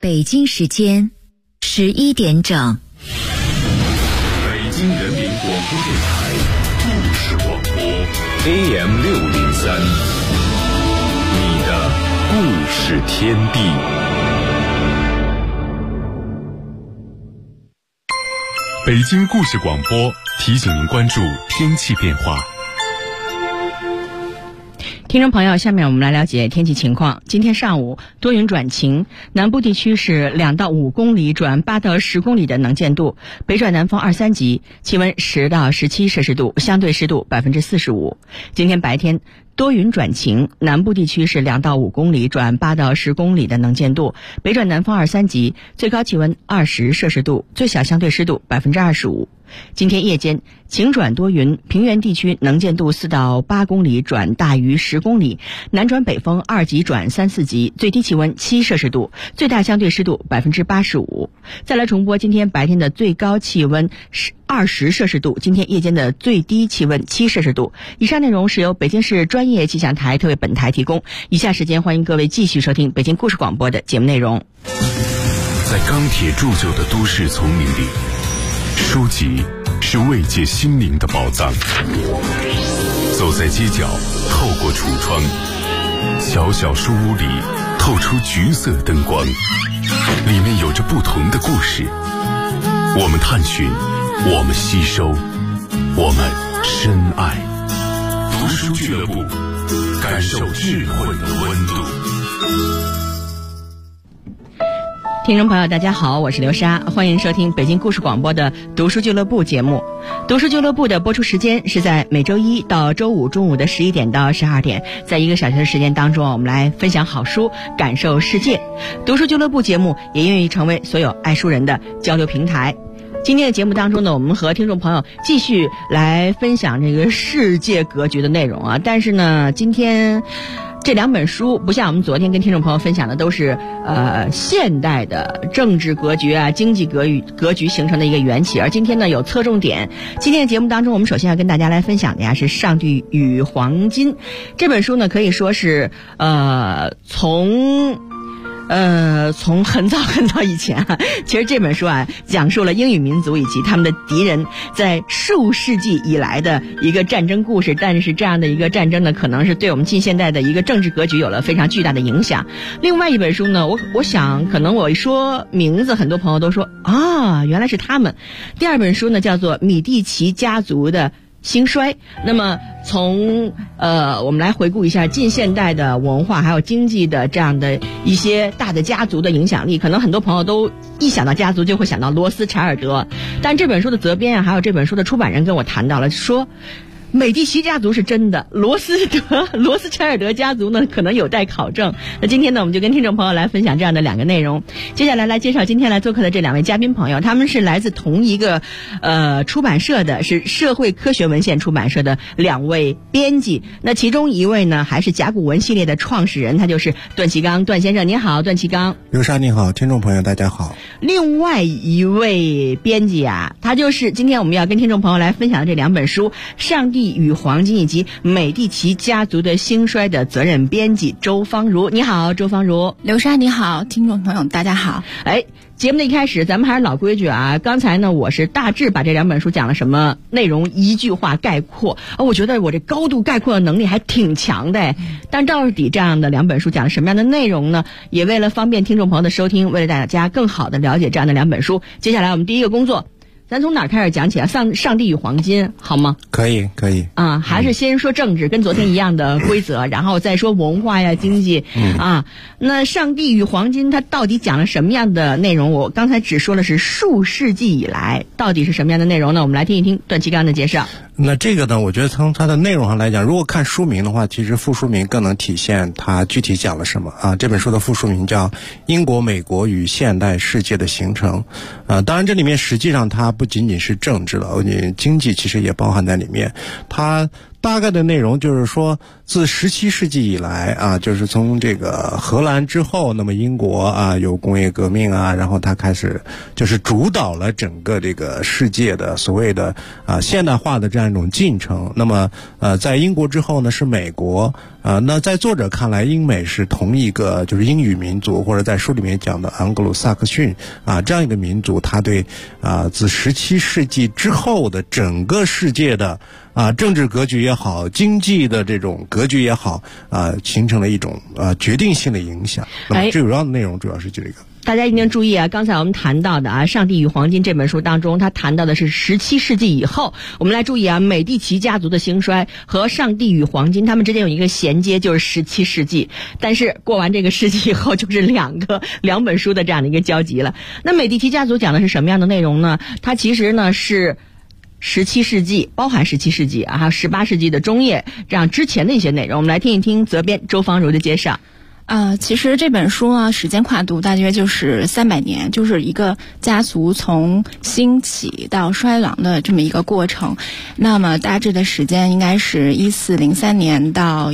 北京时间11点整。 北京人民广播电台故事广播 AM603，你的故事天地。北京故事广播提醒您关注天气变化。 听众朋友，下面我们来了解天气情况。今天上午多云转晴，南部地区是2到5公里转8到10公里的能见度，北转南风2、3级，气温10到17摄氏度，相对湿度45%。今天白天多云转晴，南部地区是2到5公里转8到10公里的能见度，北转南风2、3级，最高气温20摄氏度，最小相对湿度25%。今天夜间晴转多云，平原地区能见度4到8公里转大于10公里，南转北风2级转3、4级，最低气温7摄氏度，最大相对湿度85%。再来重播今天白天的最高气温是20摄氏度，今天夜间的最低气温7摄氏度。以上内容是由北京市专业气象台特为本台提供。以下时间欢迎各位继续收听北京故事广播的节目内容。 在钢铁铸就的都市丛林里，书籍是慰藉心灵的宝藏。走在街角，透过橱窗，小小书屋里透出橘色灯光，里面有着不同的故事。我们探寻，我们吸收，我们深爱。读书俱乐部，感受智慧的温度。 听众朋友大家好，我是刘莎，欢迎收听北京故事广播的读书俱乐部节目。读书俱乐部的播出时间是在每周一到周五中午的11点到12点，在1个小时的时间当中，我们来分享好书，感受世界。读书俱乐部节目也愿意成为所有爱书人的交流平台。今天的节目当中呢，我们和听众朋友继续来分享这个世界格局的内容啊。但是呢，今天这2本书不像我们昨天跟听众朋友分享的都是现代的政治格局啊、经济格局形成的一个缘起，而今天呢有侧重点。今天的节目当中，我们首先要跟大家来分享的呀是《上帝与黄金》这本书呢，可以说是从很早很早以前啊，其实这本书啊讲述了英语民族以及他们的敌人在数世纪以来的一个战争故事，但是这样的一个战争呢，可能是对我们近现代的一个政治格局有了非常巨大的影响。另外一本书呢，我想可能我一说名字，很多朋友都说啊，原来是他们。第2本书呢叫做《米第奇家族的兴衰》。那么从我们来回顾一下近现代的文化还有经济的这样的一些大的家族的影响力，可能很多朋友都一想到家族就会想到罗斯柴尔德，但这本书的责编啊，还有这本书的出版人跟我谈到了，说美第奇家族是真的，罗斯柴尔德家族呢可能有待考证。那今天呢，我们就跟听众朋友来分享这样的2个内容。接下来来介绍今天来做客的这2位嘉宾朋友，他们是来自同一个出版社的，是社会科学文献出版社的2位编辑。那其中一位呢，还是甲骨文系列的创始人，他就是段祺刚段先生。你好，段祺刚。 刘莎你好，听众朋友大家好。 另外一位编辑啊，他就是今天我们要跟听众朋友来分享的这2本书《上帝与黄金》以及美第奇家族的兴衰的责任编辑周芳如。你好，周芳如。 刘莎你好，听众朋友大家好。 节目的一开始咱们还是老规矩啊，刚才呢我是大致把这2本书讲了什么内容一句话概括，我觉得我这高度概括的能力还挺强的。但到底这样的2本书讲了什么样的内容呢？也为了方便听众朋友的收听，为了大家更好的了解这样的2本书，接下来我们第一个工作，咱从哪儿开始讲起啊？上帝与黄金好吗？ 可以啊，还是先说政治，跟昨天一样的规则，然后再说文化呀、经济啊。那上帝与黄金它到底讲了什么样的内容？我刚才只说的是数世纪以来到底是什么样的内容呢？我们来听一听段祺刚的介绍。 那这个呢，我觉得从它的内容上来讲，如果看书名的话，其实副书名更能体现它具体讲了什么啊。这本书的副书名叫《英国美国与现代世界的形成》当然这里面实际上它不仅仅是政治了，经济其实也包含在里面。它大概的内容就是说，自17世纪以来啊，就是从这个荷兰之后，那么英国啊有工业革命啊，然后它开始就是主导了整个这个世界的所谓的现代化的这样一种进程。那么在英国之后呢是美国， 那在作者看来，英美是同一个就是英语民族，或者在书里面讲的盎格鲁撒克逊这样一个民族，他对自17世纪之后的整个世界的政治格局也好，经济的这种格局也好形成了一种决定性的影响。那么主要的内容主要是这个。 大家一定注意啊！刚才我们谈到的《上帝与黄金》这本书当中，他谈到的是17世纪以后。我们来注意啊，美第奇家族的兴衰和《上帝与黄金》他们之间有一个衔接，就是17世纪。但是过完这个世纪以后，就是两本书的这样的一个交集了。那美第奇家族讲的是什么样的内容呢？它其实呢是17世纪，包含17世纪还有18世纪的中叶这样之前的一些内容。我们来听一听责编周芳如的介绍。 其实这本书呢，时间跨度大约就是300年，就是一个家族从兴起到衰亡的这么一个过程。那么大致的时间应该是1403年到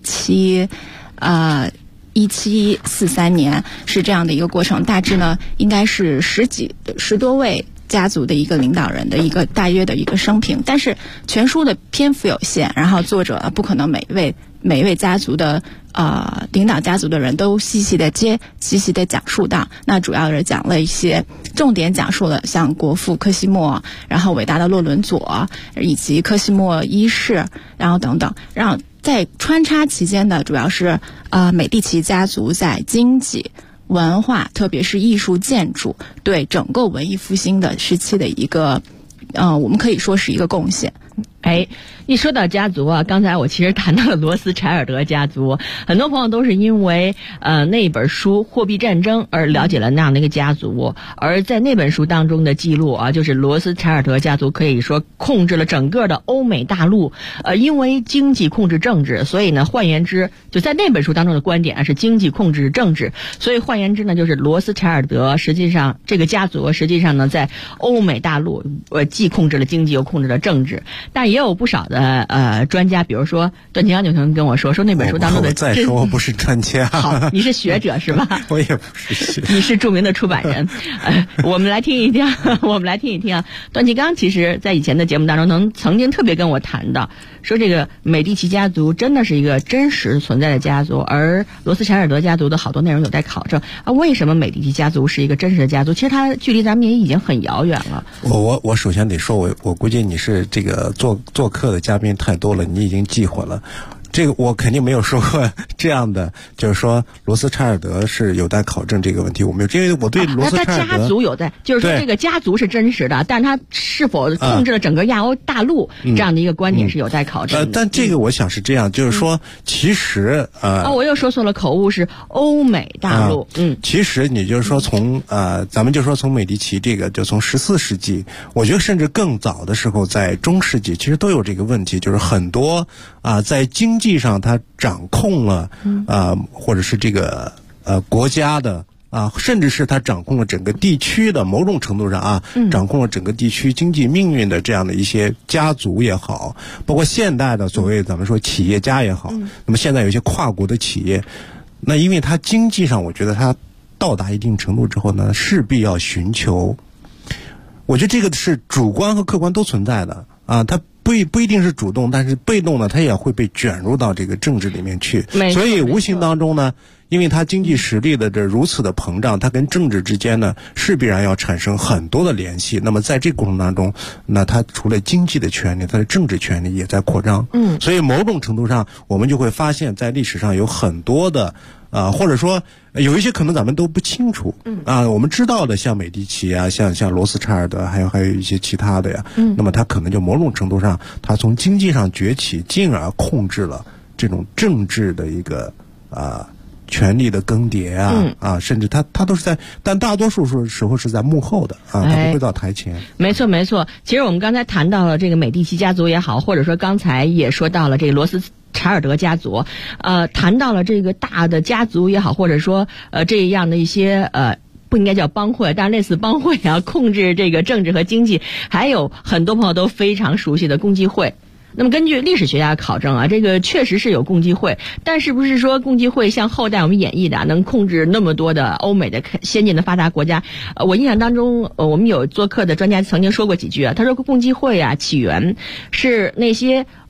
1743年，是这样的一个过程。大致呢，应该是十多位家族的一个领导人的一个大约的一个生平。但是全书的篇幅有限，然后作者不可能每一位家族的领导家族的人都细细的讲述到。那主要是讲了一些重点讲述了像国父科西莫，然后伟大的洛伦佐以及科西莫一世，然后等等。然后在穿插期间的主要是美第奇家族在经济文化特别是艺术建筑对整个文艺复兴的时期的一个我们可以说是一个贡献。 一说到家族刚才我其实谈到了罗斯柴尔德家族，很多朋友都是因为那本书《货币战争》而了解了那样的一个家族，而在那本书当中的记录就是罗斯柴尔德家族可以说控制了整个的欧美大陆，因为经济控制政治，所以呢换言之，就在那本书当中的观点是经济控制政治，所以换言之呢，就是罗斯柴尔德实际上这个家族实际上呢在欧美大陆既控制了经济又控制了政治。但也有不少的专家，比如说段庆阳就曾经跟我说那本书当中的我再说我不是专家。 好，你是学者是吧？ 我也不是学者。 你是著名的出版人。我们来听一听段庆刚其实在以前的节目当中曾经特别跟我谈到，说这个美第奇家族真的是一个真实存在的家族，而罗斯柴尔德家族的好多内容有待考证为什么美第奇家族是一个真实的家族？其实它距离咱们也已经很遥远了。 我首先得说，我估计你是这个做客的嘉宾太多了，你已经记混了。这个我肯定没有说过这样的，就是说罗斯柴尔德是有待考证这个问题，我没有，因为我对罗斯柴尔德他家族有待，就是说这个家族是真实的，但是他是否控制了整个亚欧大陆这样的一个观点是有待考证的。 但这个我想是这样，就是说其实我又说错了，口误是欧美大陆。 其实你就是说从咱们就说从美第奇这个，就从14世纪，我觉得甚至更早的时候，在中世纪其实都有这个问题，就是很多在经济上他掌控了或者是这个国家的甚至是他掌控了整个地区的某种程度上掌控了整个地区经济命运的这样的一些家族也好，包括现代的所谓咱们说企业家也好，那么现在有一些跨国的企业，那因为他经济上我觉得他到达一定程度之后呢，势必要寻求，我觉得这个是主观和客观都存在的他不一定是主动，但是被动呢，他也会被卷入到这个政治里面去。所以无形当中呢，因为他经济实力的如此的膨胀，他跟政治之间呢是必然要产生很多的联系。那么在这个过程当中，那他除了经济的权利，他的政治权利也在扩张。所以某种程度上，我们就会发现，在历史上有很多的或者说有一些可能咱们都不清楚我们知道的像美第奇像罗斯柴尔德，还有一些其他的呀，那么他可能就某种程度上，他从经济上崛起，进而控制了这种政治的一个权力的更迭甚至他都是在，但大多数时候是在幕后的他不会到台前。 没错。其实我们刚才谈到了这个美第奇家族也好，或者说刚才也说到了这个罗斯柴尔德家族，谈到了这个大的家族也好，或者说这样的一些不应该叫帮会，但是类似帮会控制这个政治和经济，还有很多朋友都非常熟悉的共济会。那么根据历史学家考证这个确实是有共济会，但是不是说共济会像后代我们演绎的能控制那么多的欧美的先进的发达国家？我印象当中我们有做客的专家曾经说过几句他说共济会起源是那些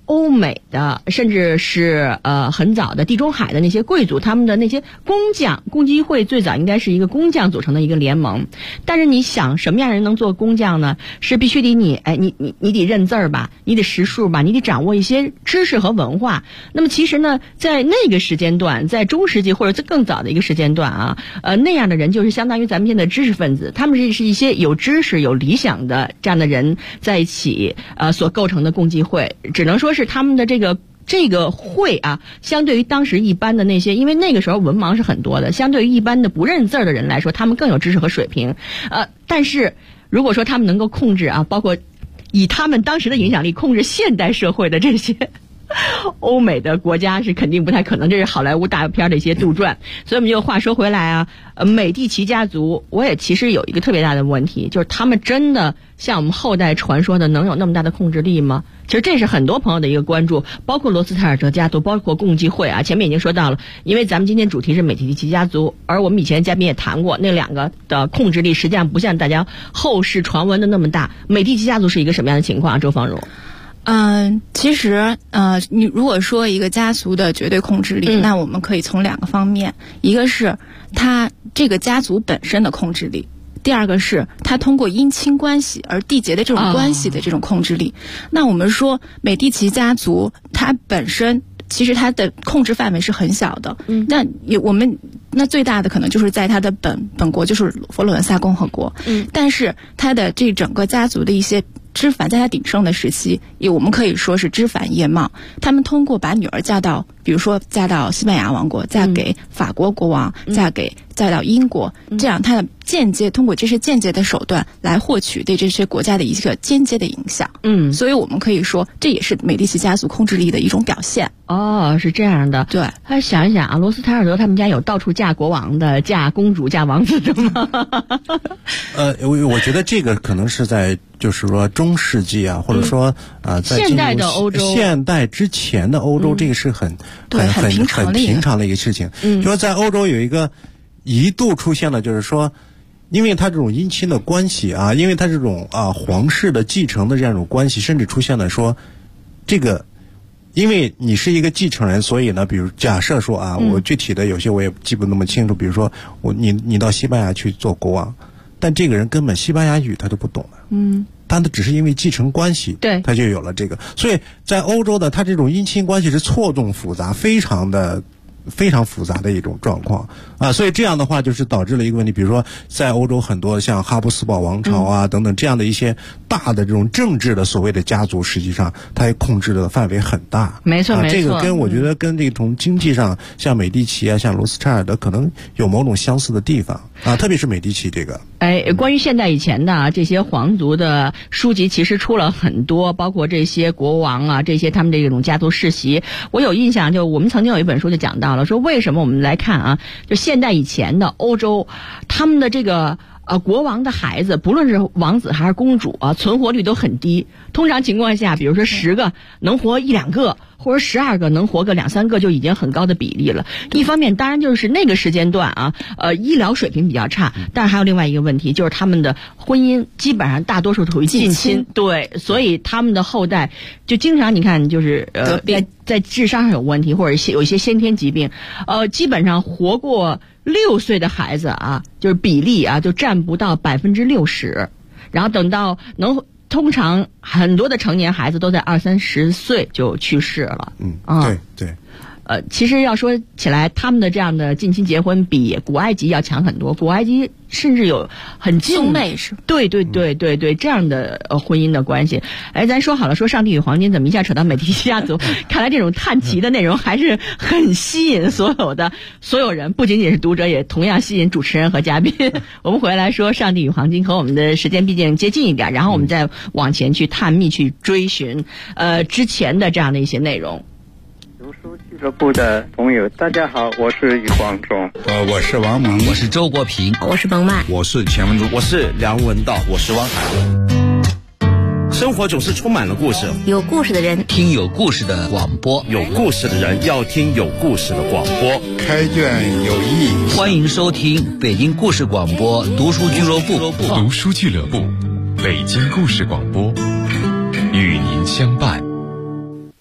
欧美的，甚至是很早的地中海的那些贵族，他们的那些工匠，共济会最早应该是一个工匠组成的一个联盟。但是你想，什么样人能做工匠呢？是必须得你得认字儿吧，你得识数吧，你得掌握一些知识和文化。那么其实呢，在那个时间段，在中世纪或者在更早的一个时间段啊，那样的人就是相当于咱们现在的知识分子，他们是一些有知识、有理想的这样的人在一起所构成的共济会，只能说是他们的这个会啊，相对于当时一般的那些，因为那个时候文盲是很多的，相对于一般的不认字的人来说，他们更有知识和水平。但是如果说他们能够控制包括以他们当时的影响力控制现代社会的这些欧美的国家，是肯定不太可能，这是好莱坞大片的一些杜撰。所以我们就话说回来美第奇家族，我也其实有一个特别大的问题，就是他们真的像我们后代传说的能有那么大的控制力吗？其实这是很多朋友的一个关注，包括罗斯泰尔德家族，包括共济会前面已经说到了，因为咱们今天主题是美第奇家族，而我们以前嘉宾也谈过，那两个的控制力实际上不像大家后世传闻的那么大。美第奇家族是一个什么样的情况？周芳如。 其实你如果说一个家族的绝对控制力，那我们可以从两个方面，一个是他这个家族本身的控制力，第二个是他通过姻亲关系而缔结的这种关系的这种控制力。那我们说美第奇家族它本身其实它的控制范围是很小的，那最大的可能就是在它的本国，就是佛罗伦萨共和国，但是它的这整个家族的一些枝繁，在它鼎盛的时期，我们可以说是枝繁叶茂。他们通过把女儿比如说嫁到西班牙王国，嫁给法国国王，嫁到英国，这样他通过这些间接的手段来获取对这些国家的一个间接的影响。所以我们可以说，这也是美第奇家族控制力的一种表现。 是这样的。 对， 他想一想罗斯泰尔德他们家有到处嫁国王的、嫁公主、嫁王子的吗？ 我觉得这个可能是在就是说中世纪或者说在现代的欧洲、 现代之前的欧洲，这个是很平常的一个事情。就说在欧洲有一个一度出现了，就是说，因为他这种姻亲的关系因为他这种皇室的继承的这样一种关系，甚至出现了说这个。因为你是一个继承人，所以呢，比如假设说我具体的有些我也记不那么清楚，比如说你到西班牙去做国王，但这个人根本西班牙语他都不懂的，他只是因为继承关系， 对， 他就有了这个。所以在欧洲的他这种姻亲关系是错综复杂，非常复杂的一种状况所以这样的话就是导致了一个问题，比如说在欧洲很多像哈布斯堡王朝等等这样的一些大的这种政治的所谓的家族，实际上它控制的范围很大。 没错， 这个我觉得跟这种经济上，像美第奇像罗斯柴尔德可能有某种相似的地方特别是美第奇这个。 关于现代以前的这些皇族的书籍，其实出了很多，包括这些国王这些他们这种家族世袭。我有印象，就我们曾经有一本书就讲到了，说为什么我们来看就现代以前的欧洲，他们的这个国王的孩子，不论是王子还是公主存活率都很低。通常情况下，比如说10个能活1-2个，或者12个能活个2-3个，就已经很高的比例了。一方面当然就是那个时间段医疗水平比较差，但是还有另外一个问题，就是他们的婚姻基本上大多数属于近亲，对，所以他们的后代就经常你看就是在智商上有问题，或者有一些先天疾病，基本上活过6岁的孩子就是比例就占不到60%，然后等到通常很多的成年孩子都在20-30岁就去世了。 对。 其实要说起来，他们的这样的近亲结婚比古埃及要强很多。古埃及甚至有很近兄妹是对这样的婚姻的关系。咱说好了说上帝与黄金，怎么一下扯到美第奇家族？看来这种探奇的内容还是很吸引所有人，不仅仅是读者，也同样吸引主持人和嘉宾。我们回来说上帝与黄金，和我们的时间毕竟接近一点，然后我们再往前去探秘，去追寻之前的这样的一些内容。 读书俱乐部的朋友，大家好，我是余光中， 我是王蒙， 我是周国平， 我是彭曼， 我是钱文竹， 我是梁文道， 我是汪涵。生活总是充满了故事， 有故事的人听有故事的广播， 有故事的人要听有故事的广播。 开卷有益， 欢迎收听北京故事广播读书俱乐部。 读书俱乐部，北京故事广播，与您相伴。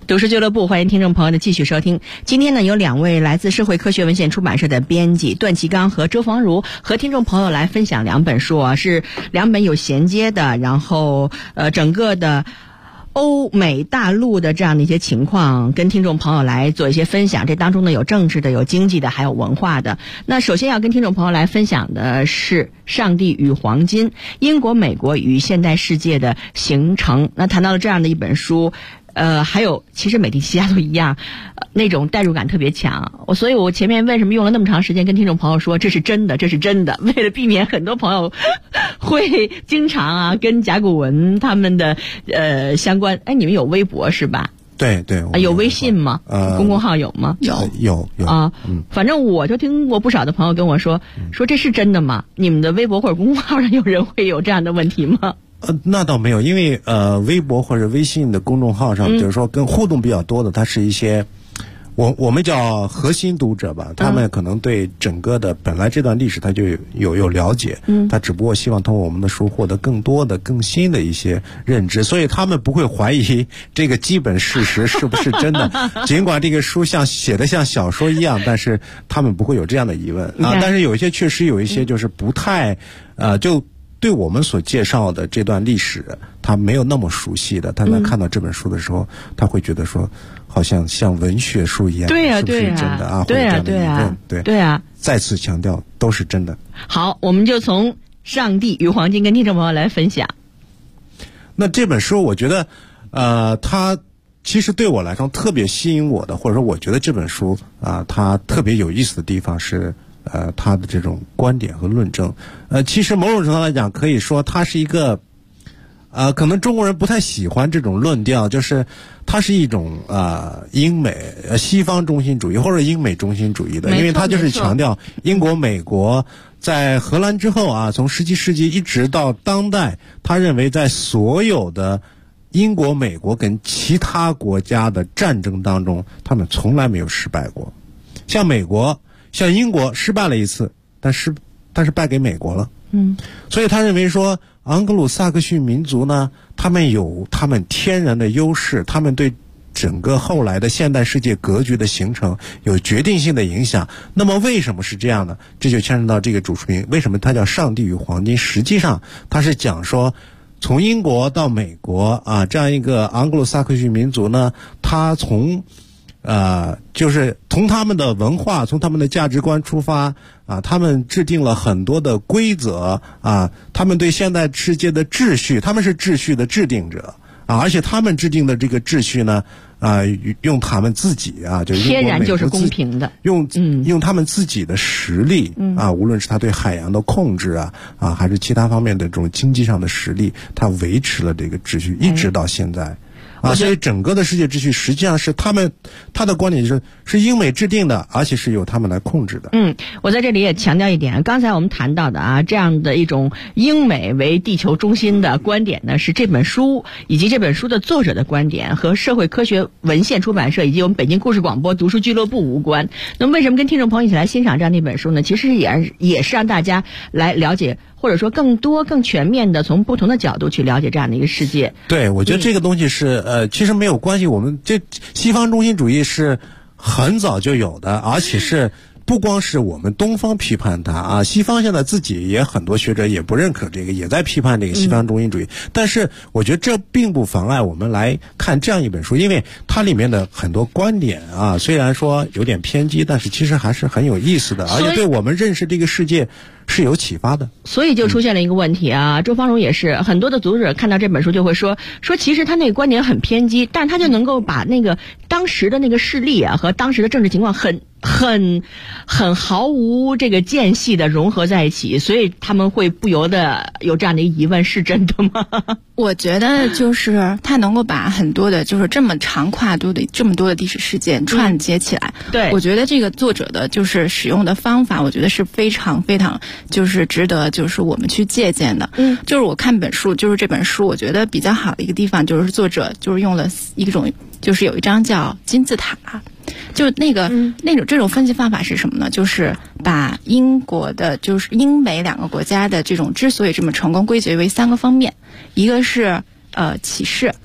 读书俱乐部，欢迎听众朋友的继续收听。今天呢，有2位来自社会科学文献出版社的编辑段其刚和周芳如，和听众朋友来分享2本书啊，是2本有衔接的，然后整个的欧美大陆的这样的一些情况，跟听众朋友来做一些分享。这当中呢，有政治的，有经济的，还有文化的。那首先要跟听众朋友来分享的是《上帝与黄金：英国、美国与现代世界的形成》。那谈到了这样的一本书。还有，其实美的奇家都一样，那种代入感特别强。所以我前面为什么用了那么长时间跟听众朋友说这是真的，这是真的，为了避免很多朋友会经常跟甲骨文他们的相关。哎，你们有微博是吧？ 对对， 有微信吗？公众号有吗？ 有啊，反正我就听过不少的朋友跟我说这是真的吗？你们的微博或者公众号上有人会有这样的问题吗？ 那倒没有，因为微博或者微信的公众号上，就是说跟互动比较多的，它是一些我们叫核心读者吧，他们可能对整个的本来这段历史他就有了解，他只不过希望通过我们的书获得更多的更新的一些认知，所以他们不会怀疑这个基本事实是不是真的。尽管这个书写的像小说一样，但是他们不会有这样的疑问啊。但是有一些确实有一些就是不太就对我们所介绍的这段历史他没有那么熟悉的，他在看到这本书的时候，他会觉得说好像文学书一样， 对呀， 是不是真的啊？ 对呀，对呀，对呀， 再次强调都是真的。 好，我们就从《上帝与黄金》跟听众朋友来分享。 那这本书我觉得它其实对我来说特别吸引我的，或者说我觉得这本书它特别有意思的地方是他的这种观点和论证，其实某种程度上来讲，可以说它是一个，可能中国人不太喜欢这种论调，就是它是一种英美西方中心主义或者英美中心主义的，因为它就是强调英国、美国在荷兰之后从17世纪一直到当代，他认为在所有的英国、美国跟其他国家的战争当中，他们从来没有失败过，像美国。像英国失败了一次，但是败给美国了。所以他认为说，盎格鲁撒克逊民族呢，他们有他们天然的优势，他们对整个后来的现代世界格局的形成有决定性的影响。那么为什么是这样呢？这就牵扯到这个主书名，为什么它叫《上帝与黄金》？实际上，它是讲说，从英国到美国这样一个盎格鲁撒克逊民族呢，他从就是从他们的文化，从他们的价值观出发他们制定了很多的规则他们对现代世界的秩序，他们是秩序的制定者而且他们制定的这个秩序呢用他们自己就是天然就是公平的， 用他们自己的实力无论是他对海洋的控制还是其他方面的这种经济上的实力，他维持了这个秩序一直到现在。所以整个的世界秩序实际上是他的观点是英美制定的，而且是由他们来控制的。 我在这里也强调一点，刚才我们谈到的这样的一种英美为地球中心的观点呢，是这本书以及这本书的作者的观点，和社会科学文献出版社以及我们北京故事广播读书俱乐部无关。那么为什么跟听众朋友一起来欣赏这样的一本书呢？其实也是让大家来了解，或者说更多更全面的从不同的角度去了解这样的一个世界。 对，我觉得这个东西是其实没有关系，我们这西方中心主义是很早就有的，而且是不光是我们东方批判它西方现在自己也很多学者也不认可这个，也在批判这个西方中心主义但是我觉得这并不妨碍我们来看这样一本书，因为它里面的很多观点虽然说有点偏激，但是其实还是很有意思的，而且对我们认识这个世界是有启发的。 所以就出现了一个问题周芳如也是，很多的读者看到这本书就会说其实他那个观点很偏激，但他就能够把那个当时的那个事例和当时的政治情况很毫无这个间隙的融合在一起，所以他们会不由得有这样的一个疑问，是真的吗？ 我觉得就是他能够把很多的就是这么长跨度的这么多的历史事件串接起来。 对， 我觉得这个作者的就是使用的方法，我觉得是非常非常就是值得就是我们去借鉴的。就是我看本书，就是这本书我觉得比较好的一个地方，就是作者就是用了一种，就是有一章叫金字塔，就这种分析方法是什么呢？就是把英国的就是英美两个国家的这种之所以这么成功归结为3个方面，一个是启示，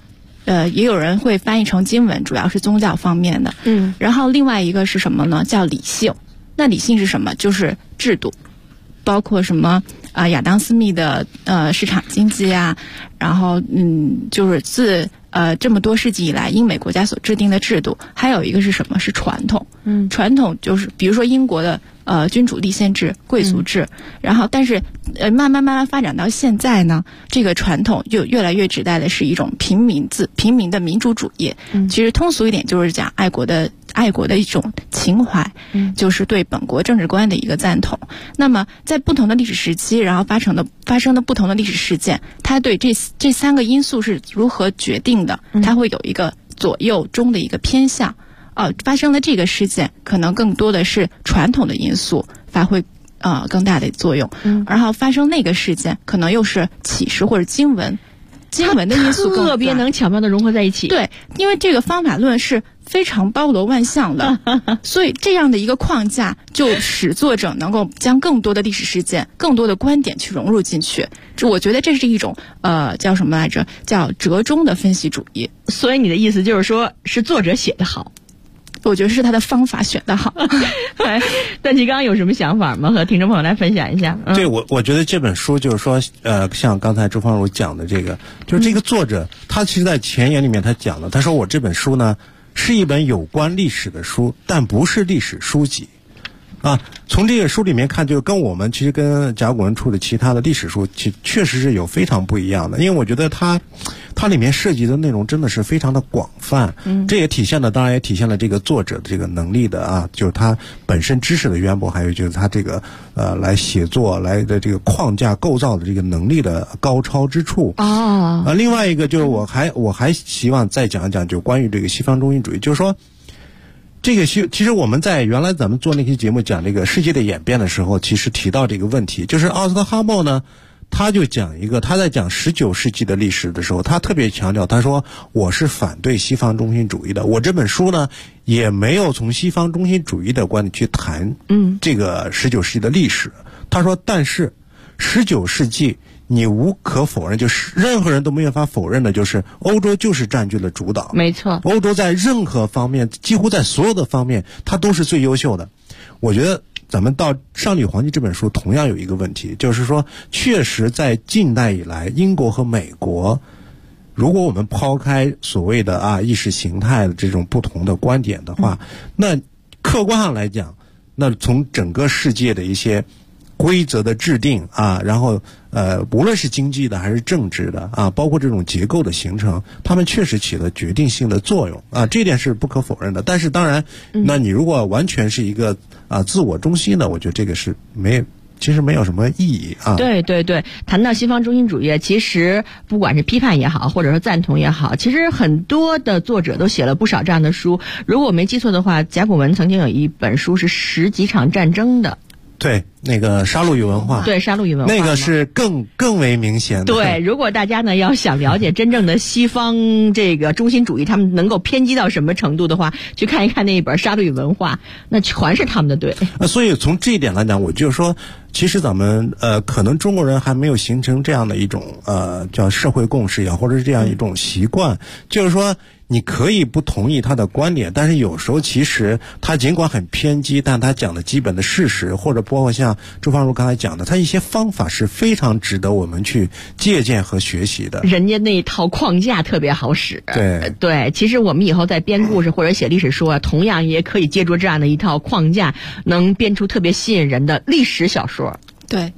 也有人会翻译成经文，主要是宗教方面的。然后另外一个是什么呢？叫理性。那理性是什么？就是制度，包括什么亚当斯密的市场经济啊，然后就是自这么多世纪以来英美国家所制定的制度。还有一个是什么？是传统。传统就是比如说英国的君主立宪制、贵族制，然后但是慢慢发展到现在呢，这个传统就越来越指代的是一种平民的民主主义。其实通俗一点就是讲爱国的一种情怀，就是对本国政治观的一个赞同。那么在不同的历史时期，然后发生的不同的历史事件，它对这三个因素是如何决定的，它会有一个左右中的一个偏向。发生了这个事件，可能更多的是传统的因素发挥更大的作用，然后发生那个事件，可能又是启示或者经文的因素更特别能巧妙的融合在一起。 对，因为这个方法论是非常包罗万象的，所以这样的一个框架就使作者能够将更多的历史事件、更多的观点去融入进去。我觉得这是一种叫什么来着？叫折中的分析主义。 所以你的意思就是说，是作者写得好？ 我觉得是他的方法选得好。 段其刚有什么想法吗？和听众朋友来分享一下。 对，我觉得这本书就是说，像刚才周芳如讲的这个，就是这个作者他其实在前言里面他讲了，他说我这本书呢是一本有关历史的书，但不是历史书籍。从这个书里面看，就跟我们其实跟甲骨文出的其他的历史书确实是有非常不一样的。因为我觉得它里面涉及的内容真的是非常的广泛，这也体现了，当然也体现了这个作者的这个能力的就是他本身知识的渊博，还有就是他这个来写作来的这个框架构造的这个能力的高超之处。另外一个就是我还希望再讲一讲，就关于这个西方中心主义，就是说。这个其实我们在原来咱们做那期节目讲这个世界的演变的时候，其实提到这个问题，就是奥斯特哈默呢，他就讲一个，他在讲19世纪的历史的时候，他特别强调，他说我是反对西方中心主义的，我这本书呢也没有从西方中心主义的观点去谈这个19世纪的历史。他说，但是19世纪你无可否认，就是任何人都没有法否认的，就是欧洲就是占据了主导。 没错， 欧洲在任何方面，几乎在所有的方面，它都是最优秀的。我觉得咱们到《商旅黄金》这本书同样有一个问题，就是说，确实在近代以来，英国和美国，如果我们抛开所谓的意识形态的这种不同的观点的话，那客观上来讲，那从整个世界的一些规则的制定然后无论是经济的还是政治的包括这种结构的形成，他们确实起了决定性的作用这点是不可否认的。但是当然，那你如果完全是一个自我中心的，我觉得这个是其实没有什么意义对对对，谈到西方中心主义，其实不管是批判也好，或者说赞同也好，其实很多的作者都写了不少这样的书。如果我没记错的话，甲骨文曾经有一本书是10几场战争的。 对，那个杀戮与文化， 对，杀戮与文化， 那个是更为明显的。 对，如果大家呢要想了解真正的西方这个中心主义，他们能够偏激到什么程度的话，去看一看那一本《杀戮与文化》，那全是他们的对。 所以从这一点来讲，我就是说，其实咱们可能中国人还没有形成这样的一种叫社会共识也好，或者是这样一种习惯，就是说。你可以不同意他的观点，但是有时候其实他尽管很偏激，但他讲的基本的事实，或者包括像周芳如刚才讲的，他一些方法是非常值得我们去借鉴和学习的。 人家那一套框架特别好使。 对， 其实我们以后在编故事或者写历史书同样也可以借助这样的一套框架，能编出特别吸引人的历史小说。 对。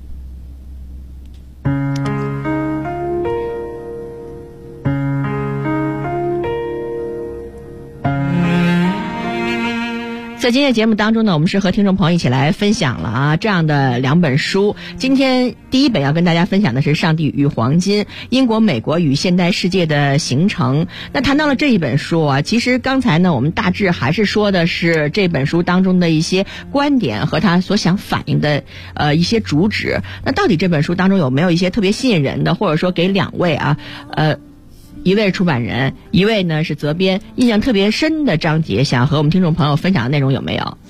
在今天的节目当中呢，我们是和听众朋友一起来分享了这样的2本书。今天第一本要跟大家分享的是《上帝与黄金：英国、美国与现代世界的形成》。那谈到了这一本书其实刚才呢，我们大致还是说的是这本书当中的一些观点和他所想反映的一些主旨。那到底这本书当中有没有一些特别吸引人的，或者说给2位一位是出版人，一位呢是责编，印象特别深的章节，想和我们听众朋友分享的内容有没有？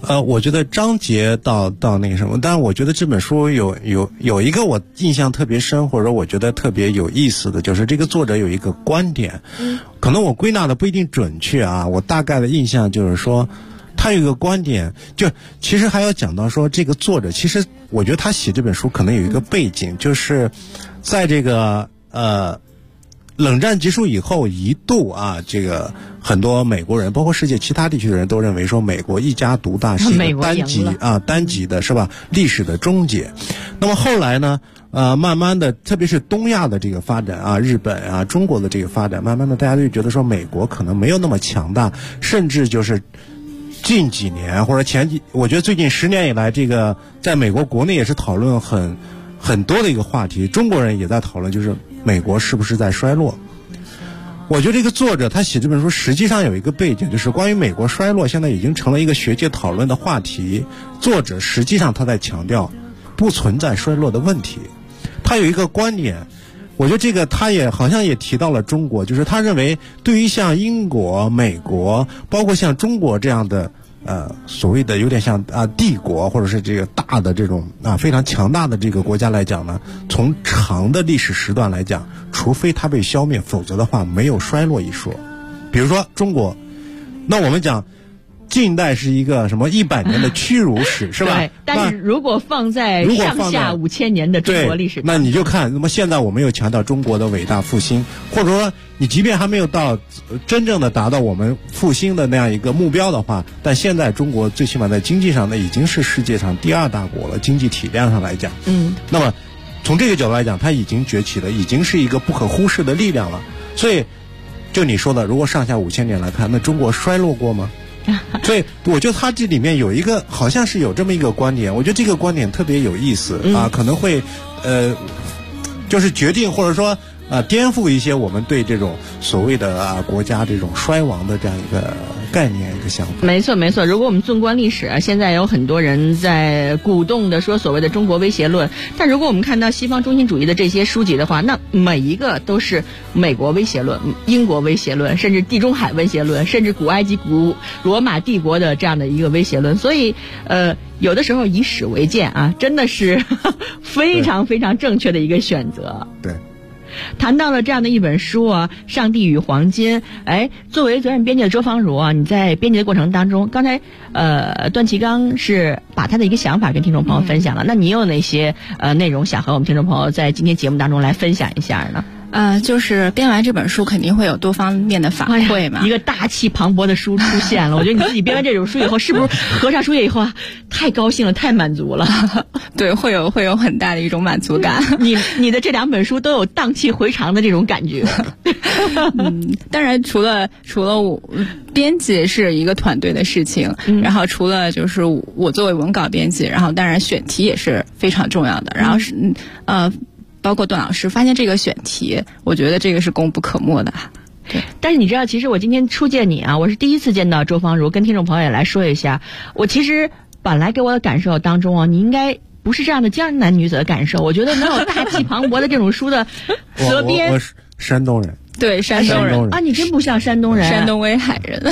我觉得章节到那个什么，但是我觉得这本书有一个我印象特别深，或者我觉得特别有意思的，就是这个作者有一个观点，可能我归纳的不一定准确啊，我大概的印象就是说，他有一个观点，就其实还要讲到说，这个作者其实我觉得他写这本书可能有一个背景，就是在这个冷战结束以后，一度啊，这个很多美国人，包括世界其他地区的人都认为说，美国一家独大是一个单极的是吧？历史的终结。那么后来呢，慢慢的，特别是东亚的这个发展啊，日本啊，中国的这个发展，慢慢的大家就觉得说，美国可能没有那么强大，甚至就是近几年或者我觉得最近10年以来，这个在美国国内也是讨论很多的一个话题，中国人也在讨论，就是美国是不是在衰落。我觉得这个作者他写这本书实际上有一个背景，就是关于美国衰落现在已经成了一个学界讨论的话题。作者实际上他在强调不存在衰落的问题。他有一个观点，我觉得这个他也好像也提到了中国，就是他认为对于像英国、美国，包括像中国这样的所谓的有点像帝国或者是这个大的这种非常强大的这个国家来讲呢，从长的历史时段来讲，除非它被消灭，否则的话没有衰落一说。比如说中国，那我们讲近代是一个什么100年的屈辱史是吧？ 对，但是如果放在上下5000年的中国历史， 那你就看，那么现在我们又强调中国的伟大复兴，或者说你即便还没有到真正的达到我们复兴的那样一个目标的话，但现在中国最起码在经济上呢，已经是世界上第2大国了，经济体量上来讲，那么从这个角度来讲，它已经崛起了，已经是一个不可忽视的力量了。所以就你说的，如果上下5000年来看，那中国衰落过吗？所以我觉得他这里面有一个好像是有这么一个观点，我觉得这个观点特别有意思可能会就是决定或者说颠覆一些我们对这种所谓的国家这种衰亡的这样一个概念一个想法。 没错没错，如果我们纵观历史现在有很多人在鼓动的说所谓的中国威胁论，但如果我们看到西方中心主义的这些书籍的话，那每一个都是美国威胁论、英国威胁论，甚至地中海威胁论，甚至古埃及、古罗马帝国的这样的一个威胁论。所以有的时候以史为鉴真的是非常非常正确的一个选择。 对。 谈到了这样的一本书《上帝与黄金》，作为责任编辑的周芳如你在编辑的过程当中，刚才段祺刚是把他的一个想法跟听众朋友分享了，那你有哪些内容想和我们听众朋友在今天节目当中来分享一下呢？ 就是编完这本书肯定会有多方面的反馈嘛， 一个大气磅礴的书出现了。我觉得你自己编完这本书以后，是不是合上书页以后太高兴了，太满足了？ 对，会有很大的一种满足感。 你的这2本书都有荡气回肠的这种感觉。 当然除了我编辑是一个团队的事情，然后除了就是我作为文稿编辑，然后当然选题也是非常重要的，然后是包括段老师发现这个选题，我觉得这个是功不可没的。 对，但是你知道，其实我今天初见你我是第一次见到周芳如，跟听众朋友也来说一下，我其实本来给我的感受当中你应该不是这样的江南女子的感受，我觉得能有大气磅礴的这种书的责编， 我是山东人。 对，山东人你真不像山东人， 山东威海人。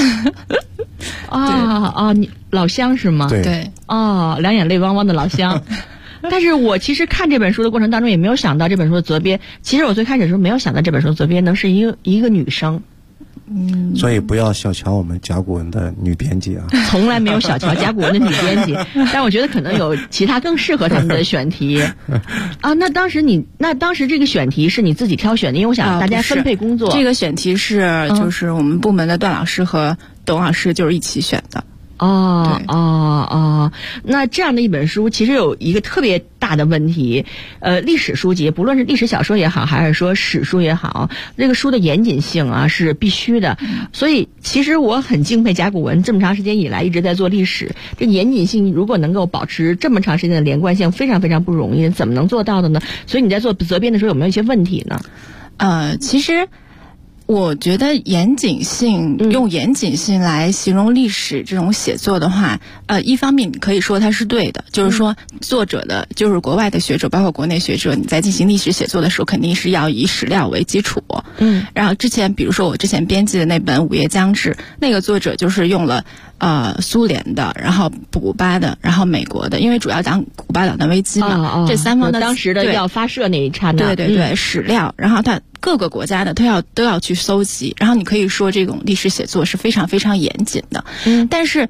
你老乡是吗？ 对。 两眼泪汪汪的老乡。但是我其实看这本书的过程当中也没有想到这本书的责编，其实我最开始的时候没有想到这本书的责编能是一个女生。 所以不要小瞧我们甲骨文的女编辑从来没有小瞧甲骨文的女编辑，但我觉得可能有其他更适合他们的选题。那当时这个选题是你自己挑选的，因为我想大家分配工作。 这个选题是就是我们部门的段老师和董老师就是一起选的。 那这样的一本书其实有一个特别大的问题，历史书籍不论是历史小说也好，还是说史书也好，这个书的严谨性是必须的。所以其实我很敬佩甲骨文这么长时间以来一直在做历史，这个严谨性如果能够保持这么长时间的连贯性，非常非常不容易，怎么能做到的呢？所以你在做责编的时候有没有一些问题呢？ 其实我觉得严谨性，用严谨性来形容历史这种写作的话，一方面你可以说它是对的，就是说作者的，就是国外的学者，包括国内学者，你在进行历史写作的时候，肯定是要以史料为基础。然后比如说我之前编辑的那本《午夜将至》，那个作者就是用了苏联的，然后古巴的，然后美国的，因为主要讲古巴导弹危机嘛，这三方的当时的要发射那一刹那， 对，史料，然后它各个国家的都要去搜集，然后你可以说这种历史写作是非常非常严谨的。但是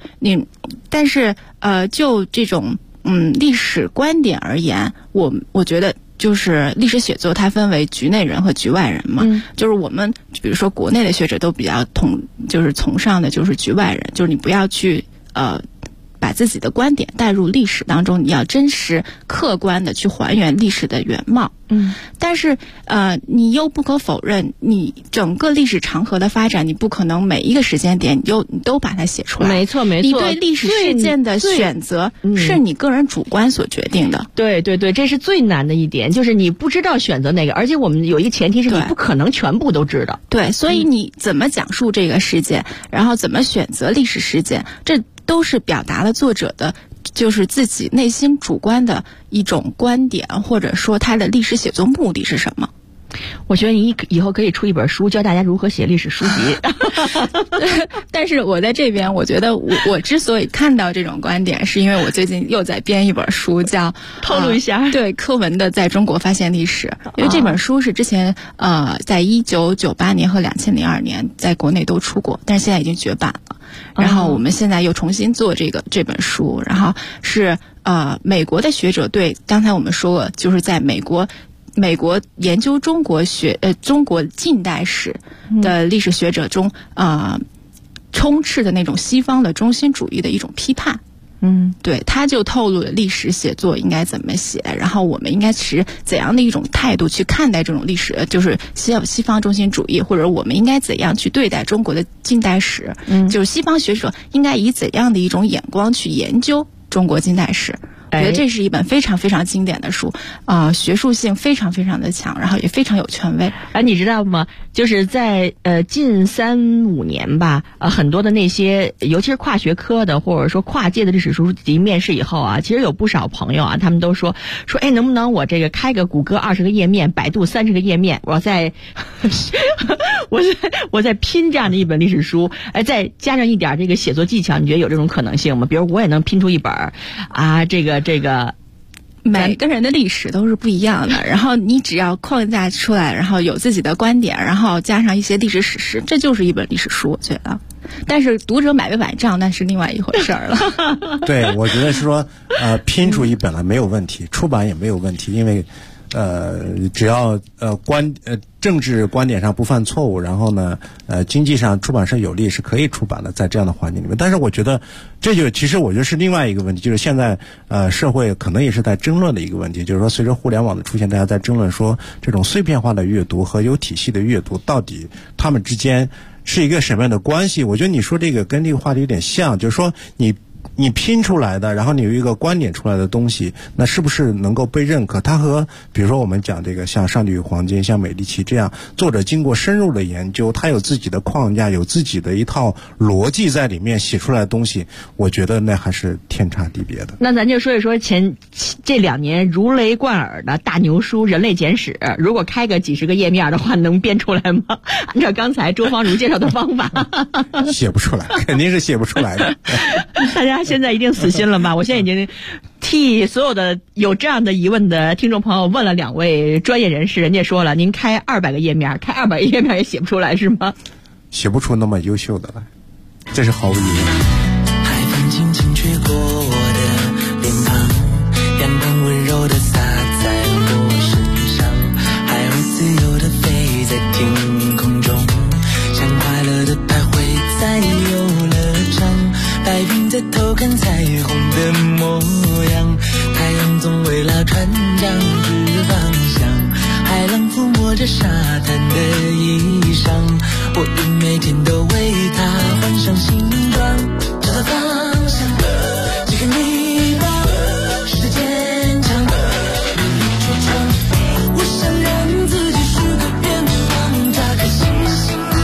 就这种历史观点而言，我觉得就是历史写作它分为局内人和局外人嘛。就是我们比如说国内的学者都比较就是崇尚的就是局外人，就是你不要去把自己的观点带入历史当中，你要真实客观的去还原历史的原貌。但是你又不可否认，你整个历史长河的发展，你不可能每一个时间点你都把它写出来。 没错。 你对历史事件的选择是你个人主观所决定的。 对，这是最难的一点，就是你不知道选择哪个，而且我们有一个前提是你不可能全部都知道。 对，所以你怎么讲述这个事件，然后怎么选择历史事件，这都是表达了作者的就是自己内心主观的一种观点，或者说他的历史写作目的是什么。 我觉得你以后可以出一本书，教大家如何写历史书籍。 但是我在这边，我觉得我之所以看到这种观点，是因为我最近又在编一本书，叫透露一下， 对，柯文的《在中国发现历史》。因为这本书是之前在1998年和2002年在国内都出过，但是现在已经绝版了。然后我们现在又重新做这本书，然后是美国的学者对，刚才我们说了，就是在美国研究中国近代史的历史学者中充斥的那种西方的中心主义的一种批判。对，他就透露了历史写作应该怎么写，然后我们应该持怎样的一种态度去看待这种历史，就是西方中心主义，或者我们应该怎样去对待中国的近代史。就是西方学者应该以怎样的一种眼光去研究中国近代史。我觉得这是一本非常非常经典的书，学术性非常非常的强，然后也非常有权威。 你知道吗？就是在近3-5年吧，很多的那些，尤其是跨学科的或者说跨界的历史书籍面试以后啊，其实有不少朋友啊，他们都说，能不能我这个开个谷歌20个页面，百度30个页面，我在拼这样的一本历史书，再加上一点这个写作技巧，你觉得有这种可能性吗？比如我也能拼出一本这个每个人的历史都是不一样的，然后你只要框架出来，然后有自己的观点，然后加上一些历史史实，这就是一本历史书，我觉得。但是读者买不买账那是另外一回事儿了。 对，我觉得是说拼出一本来没有问题，出版也没有问题，因为只要政治观点上不犯错误，然后呢经济上出版社有利是可以出版的，在这样的环境里面。但是我觉得其实我觉得是另外一个问题，就是现在社会可能也是在争论的一个问题，就是说随着互联网的出现，大家在争论说这种碎片化的阅读和有体系的阅读到底它们之间是一个什么样的关系。我觉得你说这个跟这个话题有点像，就是说你拼出来的，然后你有一个观点出来的东西，那是不是能够被认可？它和比如说我们讲这个像《上帝与黄金》、像《美丽奇》这样，作者经过深入的研究，他有自己的框架，有自己的一套逻辑在里面写出来的东西，我觉得那还是天差地别的。 那咱就说一说这2年如雷贯耳的大牛书《人类简史》，如果开个几十个页面的话，能编出来吗？按照刚才周芳如介绍的方法， 写不出来，肯定是写不出来的。 大家现在一定死心了吧？我现在已经替所有的有这样的疑问的听众朋友问了2位专业人士，人家说了，您开200个页面，开200个页面也写不出来是吗？ 写不出那么优秀的来，这是毫无疑问。 海风轻轻吹过我的脸庞，阳光温柔地洒在我身上，海鸥自由地飞在天空中，像快乐的徘徊在游乐场，白云在偷看彩虹的模样，太阳总为它船长指方向，海浪抚摸着沙滩的衣裳，我愿每天都为它换上新装，找到方向，这个你吧，是坚强，努力出场，我想让自己是个愿望，打开星星。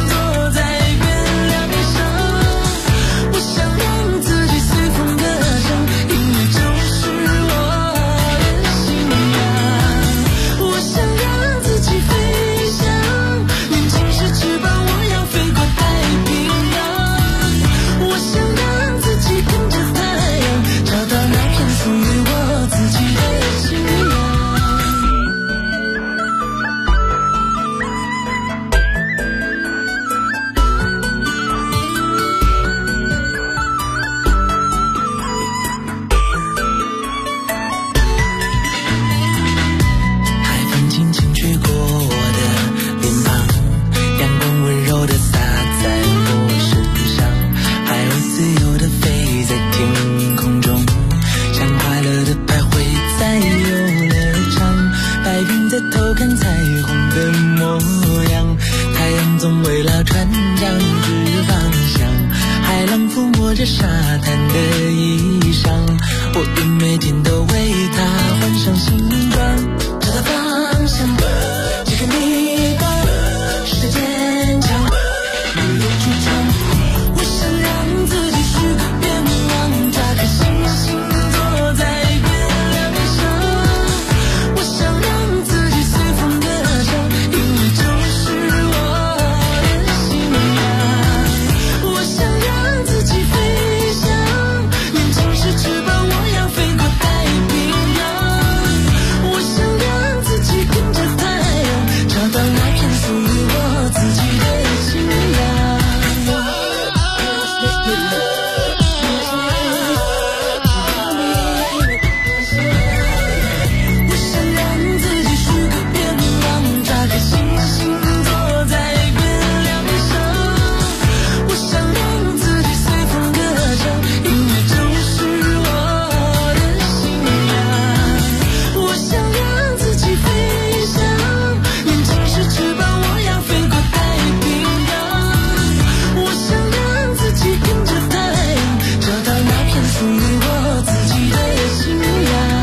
形状，找到方向，这个你的是坚强，没有主张。我想让自己许个愿望，抓颗星星坐在月亮上，我想让自己随风歌唱，因为就是我的信仰。我想让自己飞翔，年轻时翅膀我要飞过太平洋。我想让自己跟着太阳，找到那片属于我自己的信仰。我想让自己许个愿望，抓颗星星坐在月亮上，我想让自己随风歌唱，因为就是我的信仰。我想让自己飞翔，年轻时翅膀我要飞过太平洋。我想让自己跟着太阳，找到那片属于我自己的信仰。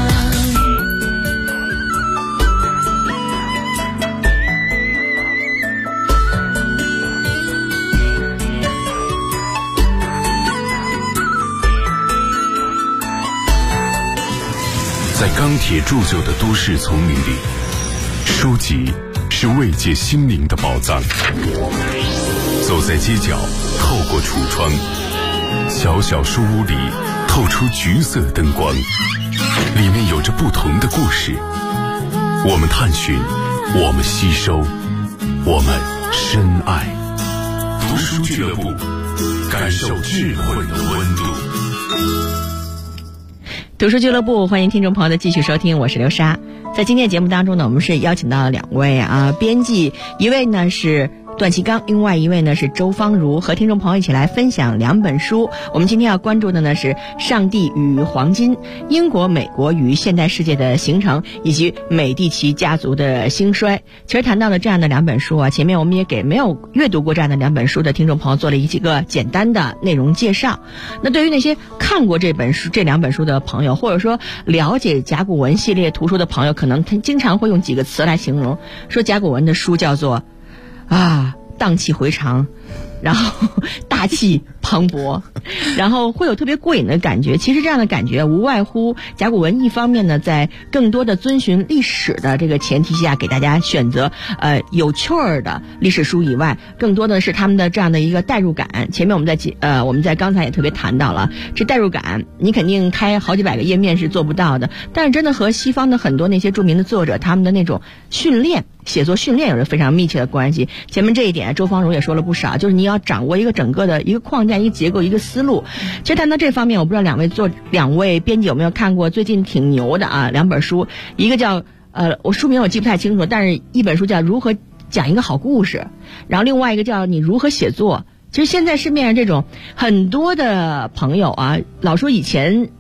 在钢铁铸就的都市丛林里，书籍是慰藉心灵的宝藏。走在街角，透过橱窗，小小书屋里透出橘色灯光，里面有着不同的故事。我们探寻，我们吸收，我们深爱。读书俱乐部，感受智慧的温度。 读书俱乐部，欢迎听众朋友的继续收听，我是刘莎。在今天的节目当中呢，我们是邀请到了两位编辑，一位呢是段其刚，另外一位呢是周芳如，和听众朋友一起来分享两本书。我们今天要关注的呢是《上帝与黄金：英国、美国与现代世界的形成》，以及美第奇家族的兴衰。其实谈到了这样的两本书啊，前面我们也给没有阅读过这样的两本书的听众朋友做了几个简单的内容介绍。那对于那些看过这两本书的朋友，或者说了解甲骨文系列图书的朋友，可能经常会用几个词来形容，说甲骨文的书叫做荡气回肠，然后大气磅礴，然后会有特别过瘾的感觉。其实这样的感觉无外乎甲骨文一方面呢，在更多的遵循历史的这个前提下，给大家选择有趣儿的历史书以外，更多的是他们的这样的一个代入感。前面我们在刚才也特别谈到了，这代入感你肯定开好几百个页面是做不到的，但是真的和西方的很多那些著名的作者他们的那种写作训练有着非常密切的关系。前面这一点周芳如也说了不少，就是你要掌握一个整个的一个框架、一个结构、一个思路。其实谈到这方面，我不知道两位编辑有没有看过最近挺牛的两本书，一个叫我书名我记不太清楚，但是一本书叫如何讲一个好故事，然后另外一个叫你如何写作。其实现在市面上这种很多的朋友老说以前